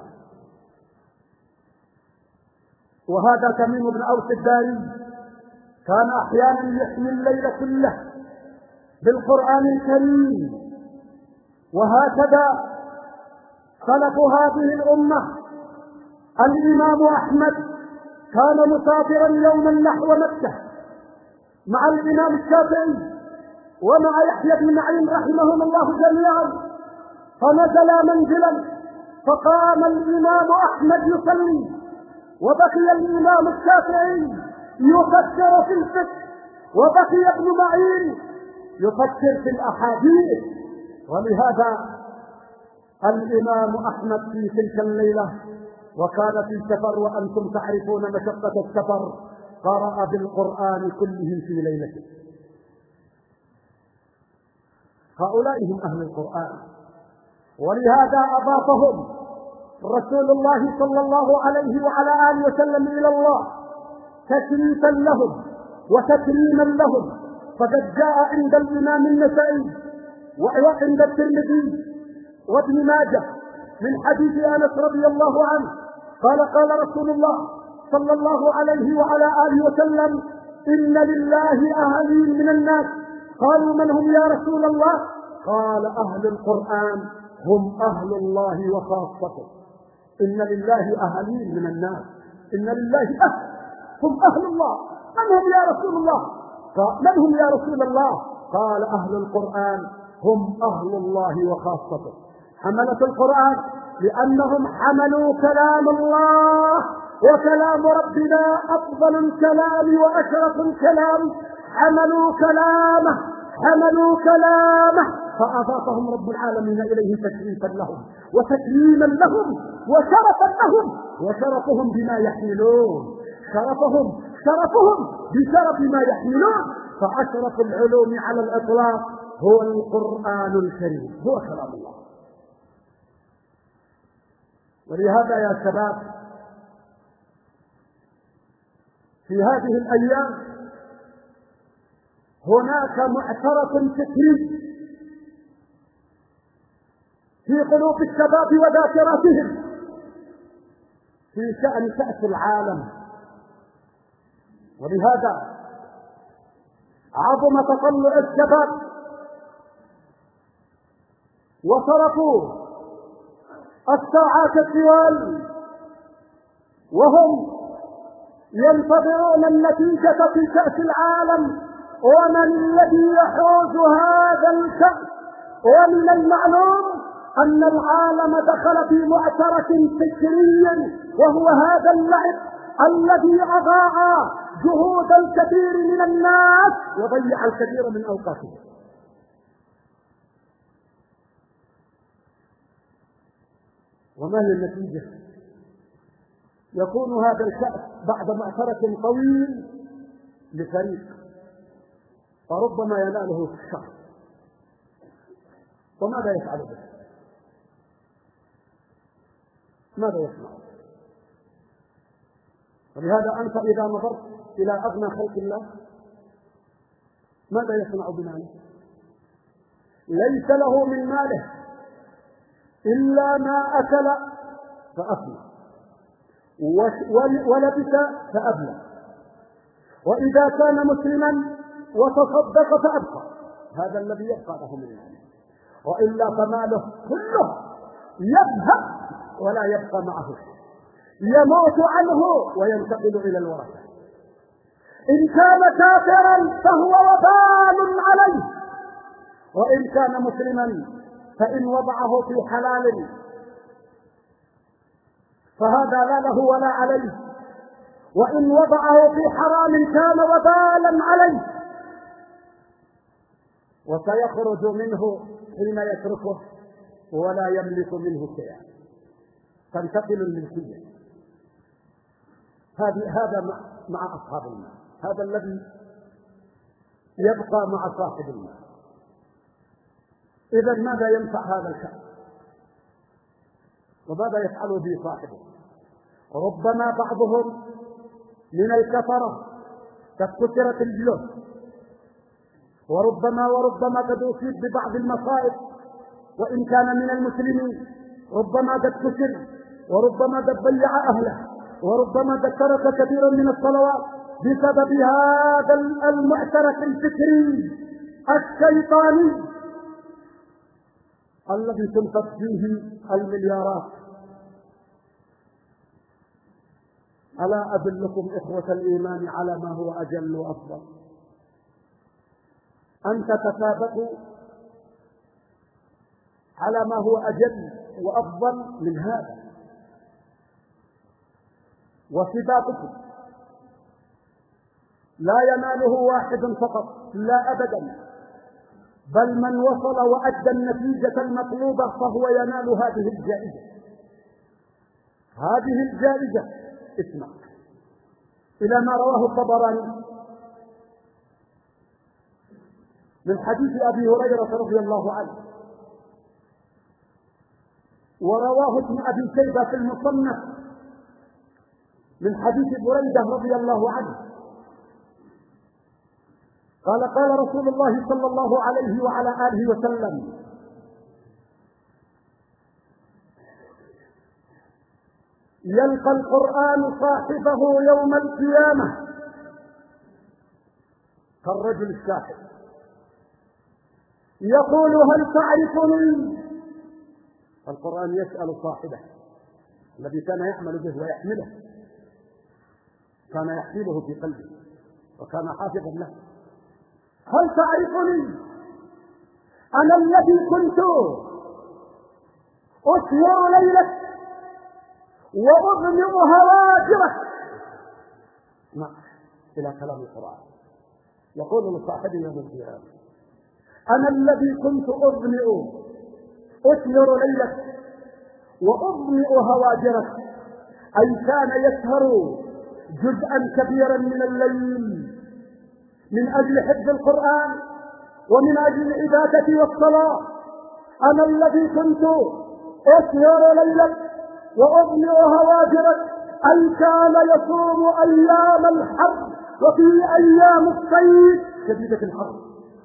وهذا تميم بن أوس الداري كان أحيانا يحيي الليل كله بالقرآن الكريم. وهكذا سلف هذه الأمة. الإمام أحمد كان مسافرا يوما نحو مكة مع الإمام الشافعي ومع يحيى بن معين رحمهم الله جميعا، فنزل منزلا، فقام الإمام أحمد يصلي وبقي الإمام الشافعي يفكر في الفقه، وبقي ابن معين يفكر في الأحاديث. ولهذا الإمام أحمد في تلك الليلة وكان في سفر، وأنتم تعرفون مشقة السفر، قرأ بالقرآن كله في ليلته. هؤلاء هم أهل القرآن، ولهذا أضافهم رسول الله صلى الله عليه وعلى آله وسلم إلى الله تشريفا لهم وتكريما لهم. فقد جاء عند الإمام النسائي وعند الترمذي وابن ماجه من حديث أنس رضي الله عنه قال: قال رسول الله صلى الله عليه وعلى آله وسلم: إن لله أهلين من الناس. قالوا: من هم يا رسول الله؟ قال: أهل القرآن هم أهل الله وخاصته. إن لله أهلين من الناس، إن لله أهل هم أهل الله. من هم يا رسول الله؟ من هم يا رسول الله؟ قال: أهل القرآن هم أهل الله وخاصته. حملة القرآن لأنهم حملوا كلام الله، وكلام ربنا أفضل الكلام وأشرف الكلام. حملوا كلامه فأضافهم رب العالمين إليه تشريفا لهم وتكريما لهم وشرفا لهم، وشرفهم بما يحملون، شرفهم بشرف ما يحملون. فأشرف العلوم على الإطلاق هو القرآن الكريم، هو كلام الله. ولهذا يا شباب في هذه الأيام هناك معترك فكري في قلوب الشباب وذاكرتهم في شأن كأس العالم. ولهذا عظم تطلع الشباب وصرفوا الساعات الطوال وهم ينتظرون النتيجة في كأس العالم، ومن الذي يحوز هذا الكأس. ومن المعلوم أن العالم دخل في معترك فكري، وهو هذا اللعب الذي أضاع جهود الكثير من الناس وضيع الكثير من أوقاتهم. وما هي النتيجة؟ يكون هذا الكأس بعد معترك طويل لفريق، فربما يناله الشر، وماذا يفعل به؟ ماذا يصنع؟ ولهذا أنت إذا نظرت إلى أغنى خلق الله ماذا يصنع بماله؟ ليس له من ماله إلا ما أكل فأفنى ولبس فأبلى، وإذا كان مسلما وتصدق فأبقى، هذا الذي يبقى له من ماله، وإلا فماله كله يذهب ولا يبقى معه شيء، يموت عنه وينتقل إلى الورثة. إن كان كافرا فهو وبال عليه، وإن كان مسلما فإن وضعه في حلال فهذا لا له ولا عليه، وإن وضعه في حرام كان وبالا عليه، وسيخرج منه حين يتركه ولا يملك منه شيئا، تنتقل الملكية. هذا مع أصحاب المال، هذا الذي يبقى مع صاحب المال. إذا ماذا ينفع هذا الشخص؟ وماذا يفعل به صاحبه؟ ربما بعضهم من الكفرة قد كسرت الجلود، وربما قد أصيب ببعض المصائب، وإن كان من المسلمين ربما قد كسر، وربما قد ضيع أهله، وربما قد ترك كثيرا من الصلوات بسبب هذا المعترك الفكري الشيطاني الذي تنفق فيه المليارات. ألا أدلكم إخوة الإيمان على ما هو أجل وأفضل؟ أن تتسابقوا على ما هو أجل وأفضل من هذا، وسباقكم لا يناله واحد فقط، لا أبدا، بل من وصل وأدى النتيجة المطلوبة فهو ينال هذه الجائزة. هذه الجائزة اسمع إلى ما رواه الطبراني من حديث أبي هريرة رضي الله عنه، ورواه ابن أبي شيبة في المصنف من حديث بريدة رضي الله عنه قال: قال رسول الله صلى الله عليه وعلى آله وسلم: يلقى القرآن صاحبه يوم القيامة كالرجل الشاحب يقول: هل تعرفني؟ القرآن يسأل صاحبه الذي كان يعمل به ويحمله، كان يحمله في قلبه وكان حافظا له: هل تعرفني؟ أنا الذي كنت أسهر ليلك وأظلم هواجرك. إلى كلام القرآن يقول لصاحبه يوم القيامة: أنا الذي كنت أسهر ليلك وأظلم هواجرك، أي كان يسهر جزءا كبيرا من الليل من أجل حفظ القرآن ومن أجل العبادة والصلاة. أنا الذي كنت أسهر ليلك وأظلم هواجرك، أي كان يصوم أيام الحرب وفي أيام الصيف شديدة الحرب.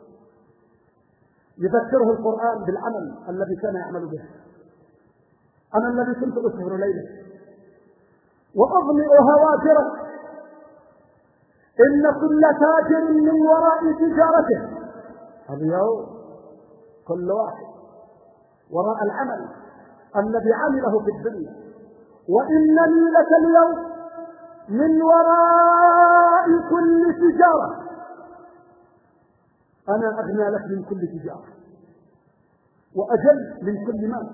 يذكره القرآن بالعمل الذي كان يعمل به. أنا الذي كنت أسهر ليلك وأظلم هواجرك. إن كل تاجر من وراء تجارته، اليوم كل واحد وراء العمل الذي عمله في الدنيا، وإنني لك اليوم من وراء كل تجارة، أنا أغنى لك من كل تجارة، وأجل من كل مال،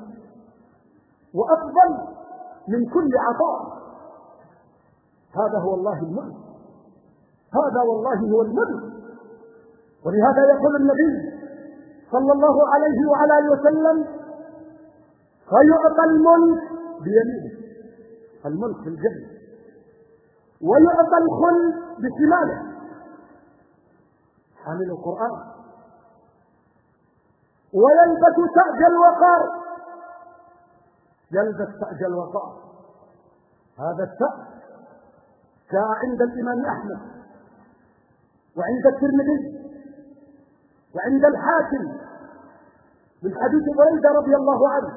وأفضل من كل عطاء. هذا هو الله الملك، هذا والله هو الملك. ولهذا يقول النبي صلى الله عليه وعلى آله وسلم: فيعطى الملك بيمينه الملك في الجنة، ويعطى الخلد بشماله حامل القرآن، ويلبس تاج الوقار، يلبس تاج الوقار. هذا التاج جاء عند الإمام أحمد وعند الترمذي وعند الحاكم من حديث بريدة رضي الله عنه،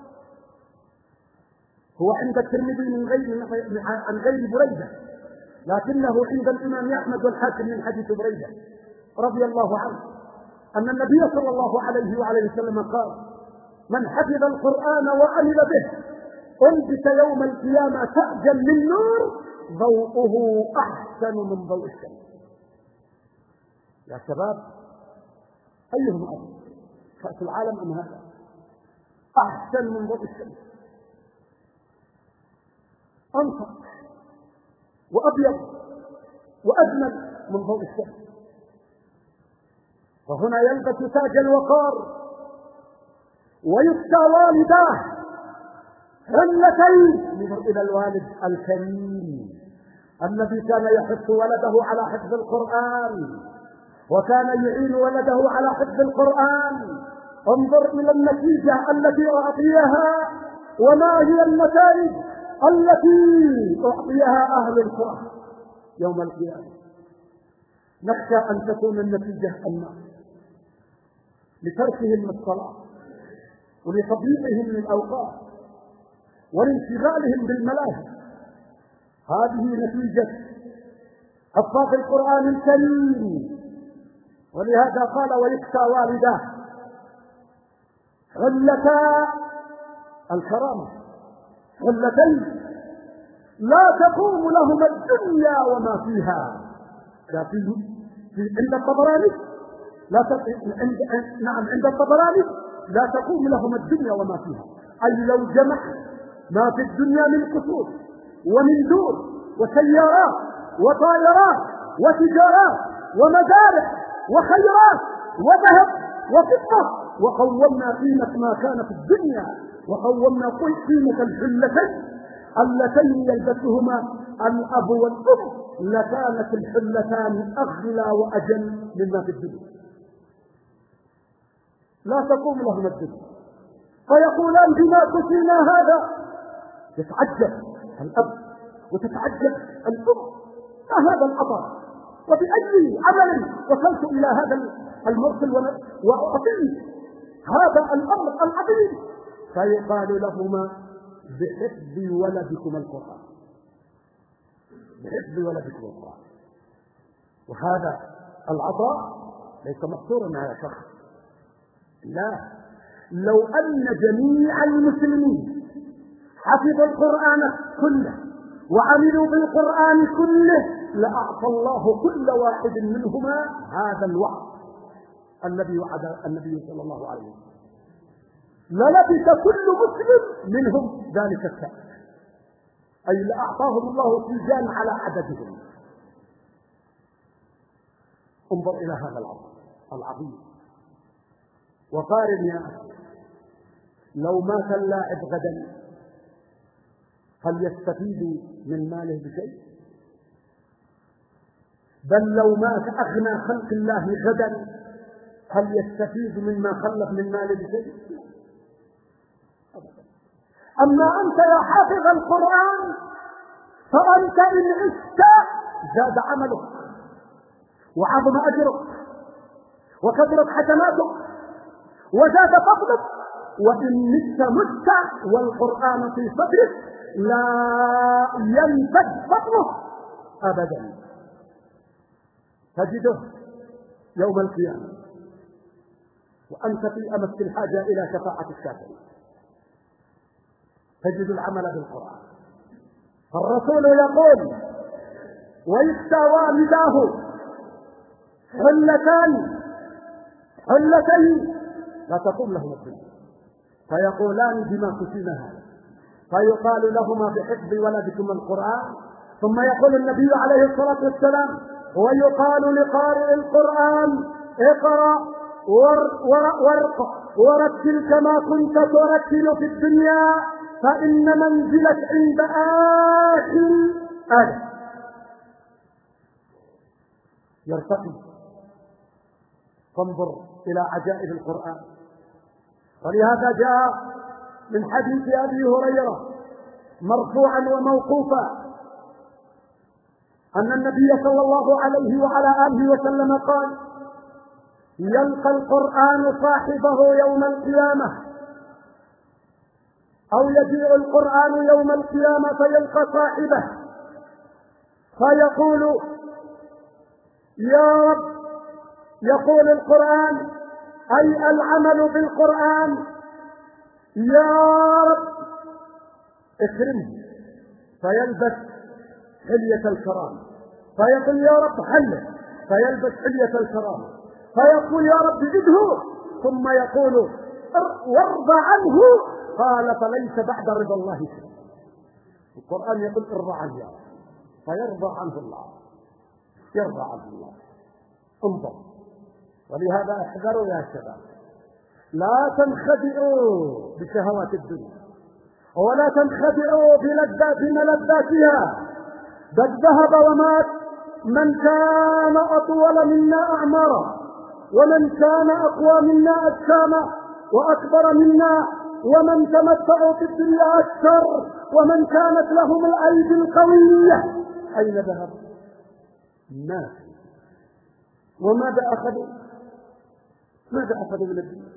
هو عند الترمذي عن غير بريدة، لكنه عند الإمام أحمد والحاكم من حديث بريدة رضي الله عنه أن النبي صلى الله عليه وعليه وسلم قال: من حفظ القرآن وعمل به ألبس يوم القيامة تاجا من نور ضوءه أحسن من ضوء الشمس. يا شباب، أيهم أفضل، كأس العالم أم هذا؟ أحسن من ضوء الشمس، أنصف وأبيض وأجمل من ضوء الشمس. وهنا يلبس تاج الوقار ويكسى والداه حلتين. نظر إلى الوالد الكريم الذي كان يحث ولده على حفظ القرآن وكان يعين ولده على حفظ القرآن. انظر إلى النتيجة التي أعطيها، وما هي النتائج التي أعطيها أهل القرآن يوم القيامة. نخشى أن تكون النتيجة النار لتركهم الصلاة ولتضييعهم للأوقات ولانشغالهم بالملاهي. هذه نتيجة حفاظ القرآن الكريم. ولهذا قال: ويكسى والداه حلتا الكرامة، حلتين لا تقوم لهما الدنيا وما فيها. عند الطبراني عند الطبراني لا تقوم لهما الدنيا وما فيها، أي لو جمع ما في الدنيا من قصور ومن دور وسيارات وطائرات وتجارات ومزارع وخيرات وذهب وفضة، وقومنا قيمة ما كان في الدنيا وقومنا قيمة الحلتين اللتين يلبسهما الأب والأم، لكانت الحلتان أغلى وأجل مما في الدنيا. لا تقوم لهما الدنيا، فيقولان: بما كسينا هذا. يتعجب الأب وتتعجب الأم: ما هذا العطاء؟ وبأي عمل وصلت إلى هذا المرسل وأعطيه هذا الأمر العظيم؟ فيقال لهما: بحفظ ولدكم القرآن، بحفظ ولدكم القرآن. وهذا العطاء ليس محصورا على شخص، لا، لو أن جميع المسلمين حفظوا القرآن كله وعملوا بالقرآن كله لأعطى الله كل واحد منهما هذا الوعد الذي وعد النبي صلى الله عليه وسلم، للبس كل مسلم منهم ذلك التاج، أي لأعطاهم الله تيجان على عددهم. انظر إلى هذا العطاء العظيم وقارن يا أخي، لو مات اللاعب غدا هل يستفيد من ماله بشيء؟ بل لو مات أغنى خلق الله غدا هل يستفيد مما خلق من ماله بشيء؟ أما أنت يا حافظ القرآن فأنت إن عشت زاد عملك وعظم أجرك وكثرت حسناتك وزاد فضلك، وإن مت والقرآن في صدرك لا ينفد فضله أبدا. تجده يوم القيامة وأنت في أمس الحاجة إلى شفاعة الشافعين، تجد العمل بالقرآن. الرسول يقول: ويكسى والداه حلتين لا تقوم لهما الدنيا، فيقولان: بما كسينا هذا؟ فيقال لهما: بحفظ ولدكم القرآن. ثم يقول النبي عليه الصلاة والسلام: ويقال لقارئ القرآن: اقرأ ورتل كما كنت ترتل في الدنيا، فإن منزلك عند آخر آية يرتقي. فانظر إلى عجائب القرآن. ولهذا جاء من حديث أبي هريرة مرفوعا وموقوفا أن النبي صلى الله عليه وعلى آله وسلم قال: يلقى القرآن صاحبه يوم القيامة، أو يجيء القرآن يوم القيامة فيلقى صاحبه فيقول: يا رب، يقول القرآن أي العمل بالقرآن: يا رب اكرمه، فيلبس حلية الكرامة، فيقول: يا رب حله، فيلبس حلية الكرامة، فيقول: يا رب زده، ثم يقول: وارضى عنه. قال: فليس بعد رضا الله شيء. القرآن يقول: ارضى عنه يا رب، فيرضى عنه الله، يرضى عنه الله. انظر. ولهذا احذروا يا شباب، لا تنخدعوا بشهوات الدنيا، ولا تنخدعوا بملذاتها، بل ذهب ومات من كان أطول منا أعمارا، ومن كان أقوى منا أجساما وأكبر منا، ومن تمتعوا في الدنيا أكثر، ومن كانت لهم الأيدي القوية. أين ذهب؟ الناس. وماذا أخذوا؟ ماذا أخذوا من الدنيا؟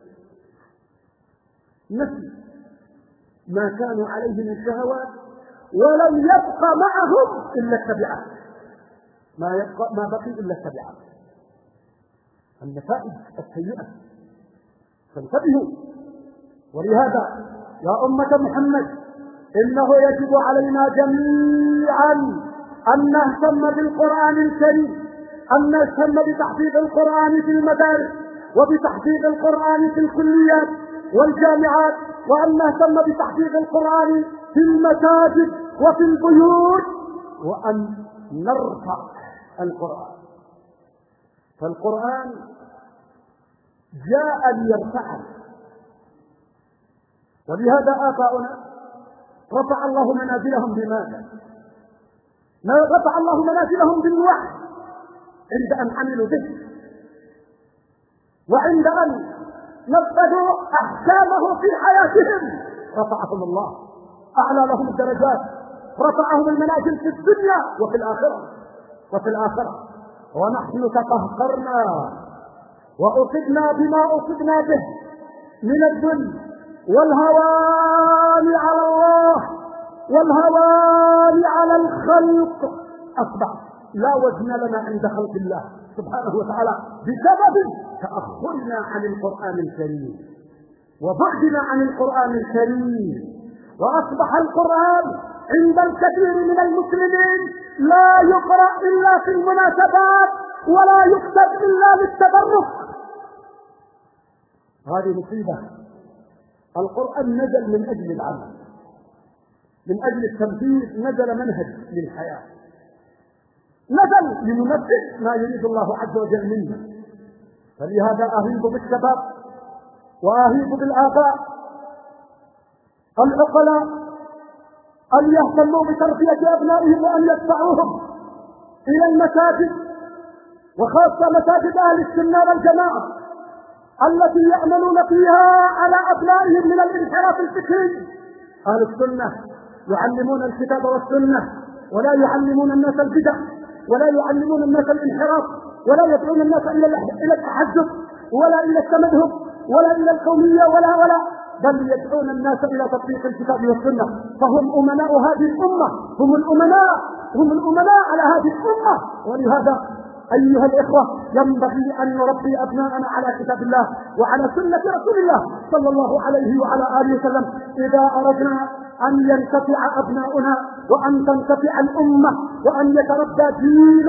نسي ما كانوا عليه من شهوات، ولم يبقى معهم إلا التبعات. ما بقي إلا التبعات، النتائج السيئة. فانتبهوا. ولهذا يا أمة محمد، إنه يجب علينا جميعا أن نهتم بالقرآن الكريم، أن نهتم بتحفيظ القرآن في المدارس، وبتحفيظ القرآن في الكليات والجامعات، وأن نهتم بتحفيظ القرآن في المساجد وفي البيوت، وأن نرفع القرآن. فالقرآن جاء ليرفعنا، ولهذا آباؤنا رفع الله منازلهم بماذا؟ رفع الله منازلهم بالوحي عند أن عملوا به، وعند أن نفذوا أحكامه في حياتهم رفعهم الله، أعلى لهم الدرجات، رفعهم المنازل في الدنيا وفي الآخرة. ونحن تقهقرنا وأصبنا بما أصبنا به من الذل والهوان على الله والهوان على الخلق، أصبح لا وزن لنا عند خلق الله سبحانه وتعالى بسبب تأخرنا عن القرآن الكريم وبعدنا عن القرآن الكريم. وأصبح القرآن عند الكثير من المسلمين لا يقرأ إلا في المناسبات، ولا يكتب إلا للتبرك. هذه مصيبة. القرآن نزل من أجل العمل، من أجل التنفيذ، نزل منهج للحياة، نزل لننفذ ما يريد الله عز وجل منا. فلهذا أهيب بالشباب وأهيب بالآباء العقلاء أن يهتموا بتربية أبنائهم وأن يدفعوهم إلى المساجد، وخاصة مساجد أهل السنة والجماعة التي يعملون فيها على أبنائهم من الانحراف الفكري. أهل السنة يعلمون الكتاب والسنة، ولا يعلمون الناس البدع، ولا يعلمون الناس الانحراف، ولا يدعون الناس إلى التحزب، ولا إلى التمذهب، ولا إلى القومية، ولا بل يدعون الناس إلى تطبيق الكتاب والسنة. فهم أمناء هذه الأمة، هم الأمناء على هذه الأمة. ولهذا أيها الإخوة ينبغي أن نربي أبناءنا على كتاب الله وعلى سنة رسول الله صلى الله عليه وعلى آله وسلم. إذا أردنا أن ينتفع أبناؤنا وأن تنتفع الأمة وأن يتربى جيل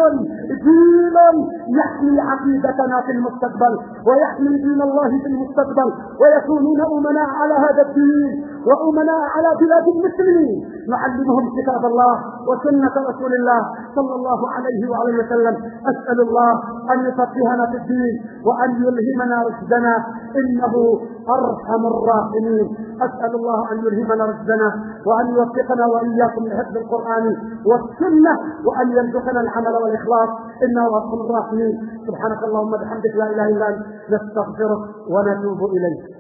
يحمي عقيدتنا في المستقبل ويحمي دين الله في المستقبل، ويكونون أمناء على هذا الدين وأمناء على بلاد المسلمين، نعلمهم كتاب الله وسنة رسول الله صلى الله عليه وآله وسلم. أسأل الله أن يفقهنا في الدين وأن يلهمنا رشدنا، إنه أرحم الراحمين. أسأل الله أن يلهمنا رشدنا وأن يوفقنا وإياكم لحفظ القرآن والسنة وأن يرزقنا العمل والإخلاص إنه أرحم الراحمين. سبحانك اللهم وبحمدك لا إله إلا أنت نستغفرك ونتوب إليك.